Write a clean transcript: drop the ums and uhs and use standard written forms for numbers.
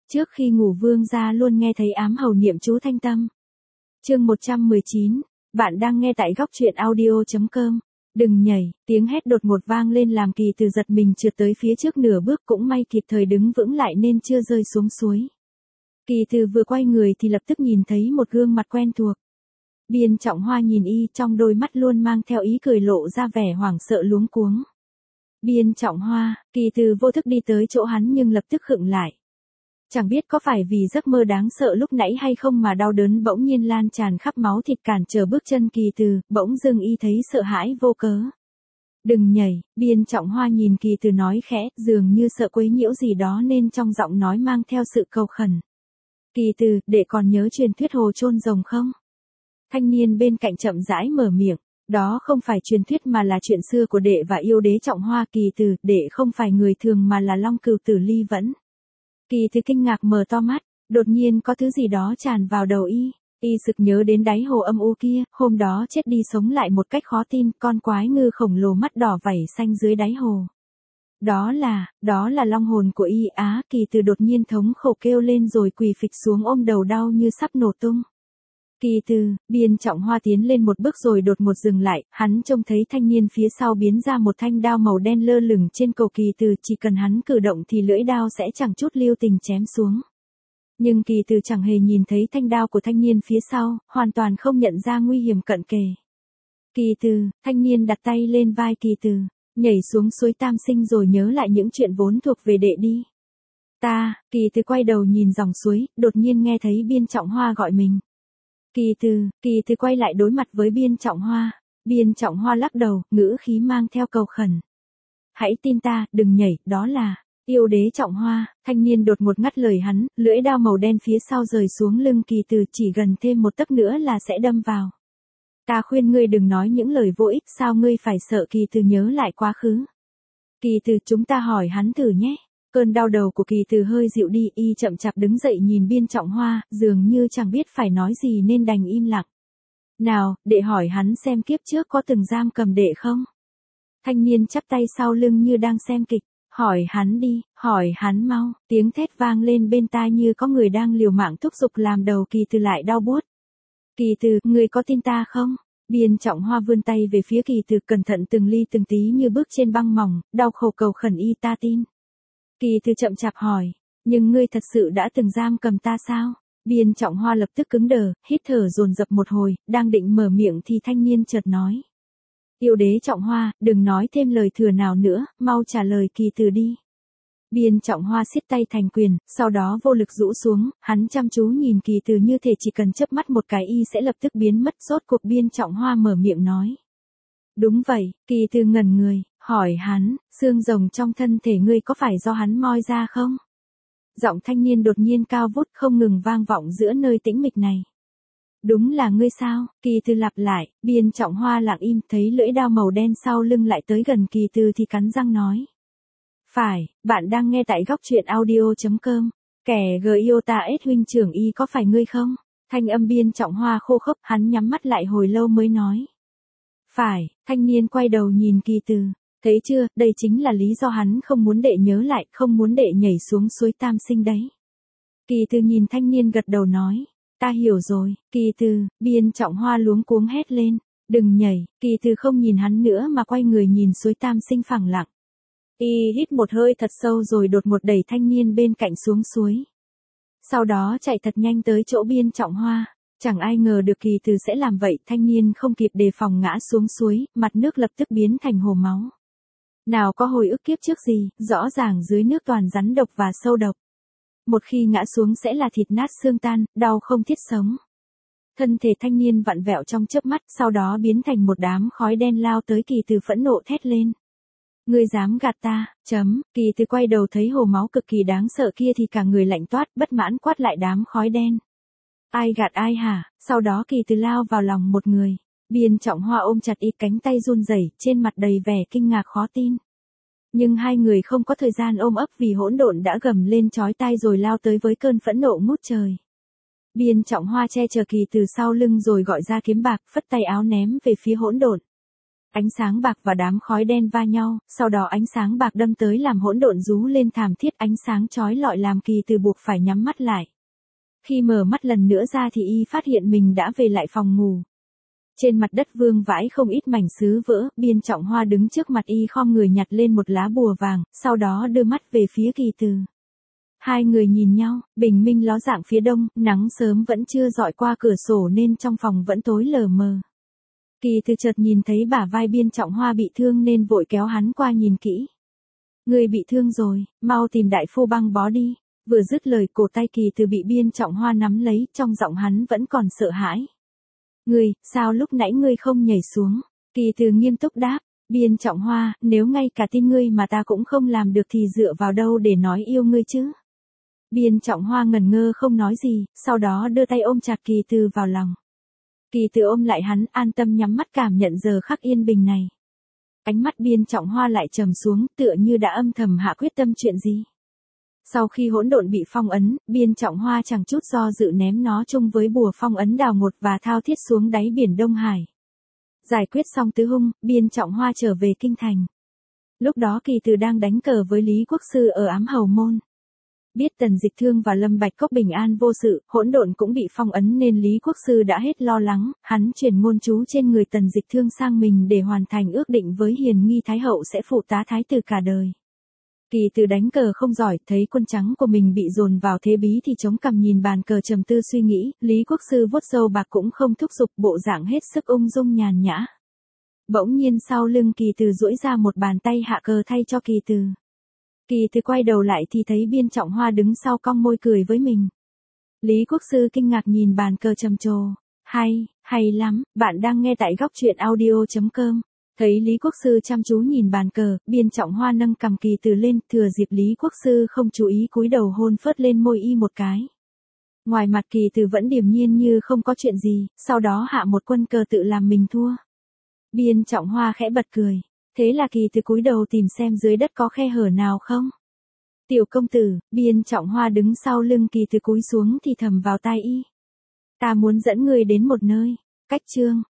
Trước khi ngủ Vương gia luôn nghe thấy ám hầu niệm chú thanh tâm. Chương 119, bạn đang nghe tại góc truyện audio.com. Đừng nhảy, tiếng hét đột ngột vang lên làm Kỳ Từ giật mình trượt tới phía trước nửa bước, cũng may kịp thời đứng vững lại nên chưa rơi xuống suối. Kỳ Từ vừa quay người thì lập tức nhìn thấy một gương mặt quen thuộc. Biên Trọng Hoa nhìn y, trong đôi mắt luôn mang theo ý cười, lộ ra vẻ hoảng sợ luống cuống. Biên Trọng Hoa, Kỳ Từ vô thức đi tới chỗ hắn nhưng lập tức khựng lại. Chẳng biết có phải vì giấc mơ đáng sợ lúc nãy hay không mà đau đớn bỗng nhiên lan tràn khắp máu thịt cản trở bước chân Kỳ Từ, bỗng dưng y thấy sợ hãi vô cớ. Đừng nhảy, Biên Trọng Hoa nhìn Kỳ Từ nói khẽ, dường như sợ quấy nhiễu gì đó nên trong giọng nói mang theo sự cầu khẩn. Kỳ Từ, đệ còn nhớ truyền thuyết hồ chôn rồng không? Thanh niên bên cạnh chậm rãi mở miệng. Đó không phải truyền thuyết mà là chuyện xưa của đệ và yêu đế Trọng Hoa. Kỳ Từ, đệ không phải người thường mà là Long Cửu Tử Ly Vẫn. Kỳ Từ kinh ngạc mở to mắt, đột nhiên có thứ gì đó tràn vào đầu y. Y sực nhớ đến đáy hồ âm u kia, hôm đó chết đi sống lại một cách khó tin, con quái ngư khổng lồ mắt đỏ vảy xanh dưới đáy hồ. Đó là long hồn của y á. Kỳ Từ đột nhiên thống khổ kêu lên rồi quỳ phịch xuống ôm đầu đau như sắp nổ tung. Kỳ Từ, Biên Trọng Hoa tiến lên một bước rồi đột ngột dừng lại, hắn trông thấy thanh niên phía sau biến ra một thanh đao màu đen lơ lửng trên cổ Kỳ Từ, chỉ cần hắn cử động thì lưỡi đao sẽ chẳng chút lưu tình chém xuống. Nhưng Kỳ Từ chẳng hề nhìn thấy thanh đao của thanh niên phía sau, hoàn toàn không nhận ra nguy hiểm cận kề. Kỳ Từ, thanh niên đặt tay lên vai Kỳ Từ, nhảy xuống suối Tam Sinh rồi nhớ lại những chuyện vốn thuộc về đệ đi. Kỳ Từ quay đầu nhìn dòng suối, đột nhiên nghe thấy Biên Trọng Hoa gọi mình. Kỳ Từ quay lại đối mặt với Biên Trọng Hoa. Biên Trọng Hoa lắc đầu, ngữ khí mang theo cầu khẩn. Hãy tin ta, đừng nhảy, đó là yêu đế Trọng Hoa. Thanh niên đột ngột ngắt lời hắn, lưỡi đao màu đen phía sau rời xuống lưng Kỳ Từ, chỉ gần thêm một tấc nữa là sẽ đâm vào. Ta khuyên ngươi đừng nói những lời vô ích, sao ngươi phải sợ? Kỳ Từ nhớ lại quá khứ. Kỳ Từ, chúng ta hỏi hắn thử nhé. Cơn đau đầu của Kỳ Từ hơi dịu đi, y chậm chạp đứng dậy nhìn Biên Trọng Hoa, dường như chẳng biết phải nói gì nên đành im lặng. Nào, đệ hỏi hắn xem kiếp trước có từng giam cầm đệ không? Thanh niên chắp tay sau lưng như đang xem kịch. Hỏi hắn đi, hỏi hắn mau. Tiếng thét vang lên bên tai như có người đang liều mạng thúc giục làm đầu Kỳ Từ lại đau buốt. Kỳ Từ, ngươi có tin ta không? Biên Trọng Hoa vươn tay về phía Kỳ Từ, cẩn thận từng ly từng tí như bước trên băng mỏng, đau khổ cầu khẩn y. Ta tin. Kỳ Từ chậm chạp hỏi, nhưng ngươi thật sự đã từng giam cầm ta sao? Biên Trọng Hoa lập tức cứng đờ, hít thở dồn dập một hồi, đang định mở miệng thì thanh niên chợt nói. Yêu đế Trọng Hoa, đừng nói thêm lời thừa nào nữa, mau trả lời Kỳ Từ đi. Biên Trọng Hoa siết tay thành quyền, sau đó vô lực rũ xuống, hắn chăm chú nhìn Kỳ Từ như thể chỉ cần chớp mắt một cái y sẽ lập tức biến mất. Rốt cuộc Biên Trọng Hoa mở miệng nói. Đúng vậy. Kỳ Từ ngẩn người, hỏi hắn, xương rồng trong thân thể ngươi có phải do hắn moi ra không? Giọng thanh niên đột nhiên cao vút không ngừng vang vọng giữa nơi tĩnh mịch này. Đúng là ngươi sao? Kỳ Từ lặp lại. Biên Trọng Hoa lặng im, thấy lưỡi đao màu đen sau lưng lại tới gần Kỳ Từ thì cắn răng nói. Phải, bạn đang nghe tại góc truyện audio.com. Kẻ Giota S huynh trưởng y có phải ngươi không? Thanh âm Biên Trọng Hoa khô khốc, hắn nhắm mắt lại hồi lâu mới nói. Phải. Thanh niên quay đầu nhìn Kỳ Từ. Thấy chưa, đây chính là lý do hắn không muốn đệ nhớ lại, không muốn đệ nhảy xuống suối Tam Sinh đấy. Kỳ Từ nhìn thanh niên gật đầu nói. Ta hiểu rồi. Kỳ Từ, Biên Trọng Hoa luống cuống hét lên. Đừng nhảy. Kỳ Từ không nhìn hắn nữa mà quay người nhìn suối Tam Sinh phẳng lặng. Y hít một hơi thật sâu rồi đột ngột đẩy thanh niên bên cạnh xuống suối. Sau đó chạy thật nhanh tới chỗ Biên Trọng Hoa. Chẳng ai ngờ được Kỳ Từ sẽ làm vậy, thanh niên không kịp đề phòng ngã xuống suối, mặt nước lập tức biến thành hồ máu. Nào có hồi ức kiếp trước gì, rõ ràng dưới nước toàn rắn độc và sâu độc. Một khi ngã xuống sẽ là thịt nát xương tan, đau không thiết sống. Thân thể thanh niên vặn vẹo trong chớp mắt, sau đó biến thành một đám khói đen lao tới. Kỳ Từ phẫn nộ thét lên. Ngươi dám gạt ta? Kỳ Từ quay đầu thấy hồ máu cực kỳ đáng sợ kia thì cả người lạnh toát, bất mãn quát lại đám khói đen. Ai gạt ai hả? Sau đó Kỳ Từ lao vào lòng một người. Biên Trọng Hoa ôm chặt y, cánh tay run rẩy, trên mặt đầy vẻ kinh ngạc khó tin. Nhưng hai người không có thời gian ôm ấp vì hỗn độn đã gầm lên chói tai rồi lao tới với cơn phẫn nộ ngút trời. Biên Trọng Hoa che chở Kỳ Từ sau lưng rồi gọi ra kiếm bạc, phất tay áo ném về phía hỗn độn. Ánh sáng bạc và đám khói đen va nhau, sau đó ánh sáng bạc đâm tới làm hỗn độn rú lên thảm thiết, ánh sáng chói lọi làm Kỳ Từ buộc phải nhắm mắt lại. Khi mở mắt lần nữa ra thì y phát hiện mình đã về lại phòng ngủ. Trên mặt đất vương vãi không ít mảnh sứ vỡ, Biên Trọng Hoa đứng trước mặt y khom người nhặt lên một lá bùa vàng, sau đó đưa mắt về phía Kỳ Từ. Hai người nhìn nhau, bình minh ló dạng phía đông, nắng sớm vẫn chưa rọi qua cửa sổ nên trong phòng vẫn tối lờ mờ. Kỳ Từ chợt nhìn thấy bả vai Biên Trọng Hoa bị thương nên vội kéo hắn qua nhìn kỹ. Người bị thương rồi, mau tìm đại phu băng bó đi. Vừa dứt lời cổ tay Kỳ Từ bị Biên Trọng Hoa nắm lấy, trong giọng hắn vẫn còn sợ hãi. Ngươi, sao lúc nãy ngươi không nhảy xuống? Kỳ Từ nghiêm túc đáp. Biên Trọng Hoa, nếu ngay cả tin ngươi mà ta cũng không làm được thì dựa vào đâu để nói yêu ngươi chứ? Biên Trọng Hoa ngẩn ngơ không nói gì, sau đó đưa tay ôm chặt Kỳ Từ vào lòng. Kỳ Từ ôm lại hắn, an tâm nhắm mắt cảm nhận giờ khắc yên bình này. Ánh mắt Biên Trọng Hoa lại trầm xuống, tựa như đã âm thầm hạ quyết tâm chuyện gì. Sau khi hỗn độn bị phong ấn, Biên Trọng Hoa chẳng chút do dự ném nó chung với bùa phong ấn đào ngột và thao thiết xuống đáy biển Đông Hải. Giải quyết xong tứ hung, Biên Trọng Hoa trở về kinh thành. Lúc đó Kỳ Từ đang đánh cờ với Lý Quốc Sư ở Ám Hầu Môn. Biết Tần Dịch Thương và Lâm Bạch Cốc bình an vô sự, hỗn độn cũng bị phong ấn nên Lý Quốc Sư đã hết lo lắng, hắn chuyển ngôn chú trên người Tần Dịch Thương sang mình để hoàn thành ước định với Hiền Nghi Thái Hậu sẽ phụ tá thái tử cả đời. Kỳ Từ đánh cờ không giỏi, thấy quân trắng của mình bị dồn vào thế bí thì chống cằm nhìn bàn cờ trầm tư suy nghĩ, Lý Quốc Sư vuốt râu bạc cũng không thúc giục, bộ dạng hết sức ung dung nhàn nhã. Bỗng nhiên sau lưng Kỳ Từ duỗi ra một bàn tay hạ cờ thay cho Kỳ Từ. Kỳ Từ quay đầu lại thì thấy Biên Trọng Hoa đứng sau cong môi cười với mình. Lý Quốc Sư kinh ngạc nhìn bàn cờ trầm trồ. Hay lắm, bạn đang nghe tại góc truyện audio.com. Thấy Lý Quốc Sư chăm chú nhìn bàn cờ, Biên Trọng Hoa nâng cằm Kỳ Từ lên, thừa dịp Lý Quốc Sư không chú ý cúi đầu hôn phớt lên môi y một cái. Ngoài mặt Kỳ Từ vẫn điềm nhiên như không có chuyện gì, sau đó hạ một quân cờ tự làm mình thua. Biên Trọng Hoa khẽ bật cười. Thế là Kỳ Từ cúi đầu tìm xem dưới đất có khe hở nào không. Tiểu công tử, Biên Trọng Hoa đứng sau lưng Kỳ Từ cúi xuống thì thầm vào tai y. Ta muốn dẫn người đến một nơi. Cách chương.